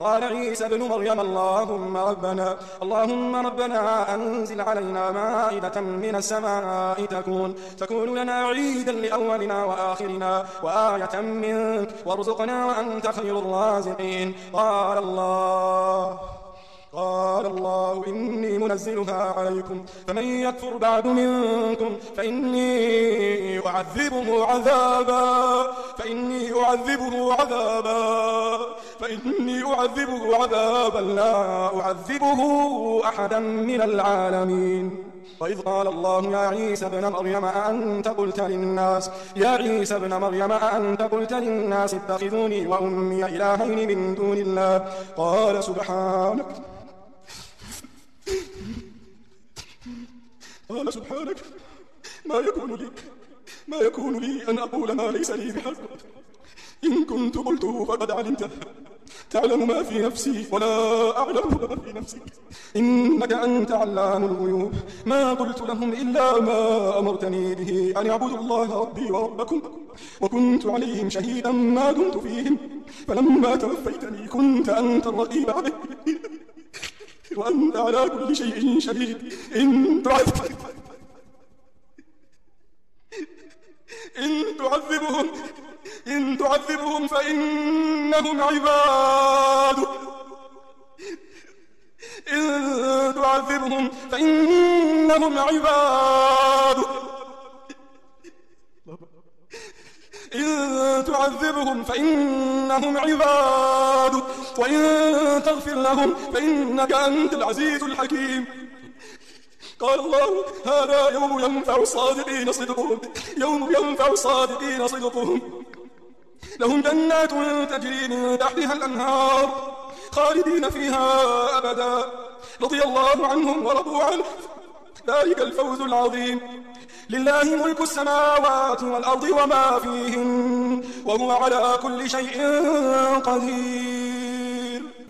قال عيسى ابن مريم اللهم ربنا أنزل علينا مائدة من السماء تكون لنا عيدا لأولنا وآخرنا وآية منك وارزقنا وأنت خير الرازقين. قال الله إني منزلها عليكم فمن يكفر بعد منكم فإني أعذبه عذابا لا أعذبه أحدا من العالمين. وإذ قال الله يا عيسى ابن مريم أأنت قلت للناس اتخذوني وأمي إلهين من دون الله قال سبحانك ما يكون لي أن أقول ما ليس لي بحق. إن كنت قلته فقد علمته تعلم ما في نفسي ولا أعلم ما في نفسك إنك أنت علام الغيوب. ما قلت لهم إلا ما أمرتني به أن اعبدوا الله ربي وربكم وكنت عليهم شهيدا ما دمت فيهم فلما توفيتني كنت أنت الرقيب عليهم وأنت على كل شيء شهيد. إن تعذبهم فإنهم عبادك وإن تغفر لهم فإنك أنت العزيز الحكيم. قال الله هذا يوم ينفع الصادقين صدقهم لهم جنات تجري من تحتها الأنهار خالدين فيها أبدا رضي الله عنهم ورضوا عنه ذلك الفوز العظيم. لله ملك السماوات والأرض وما فيهن وهو على كل شيء قدير.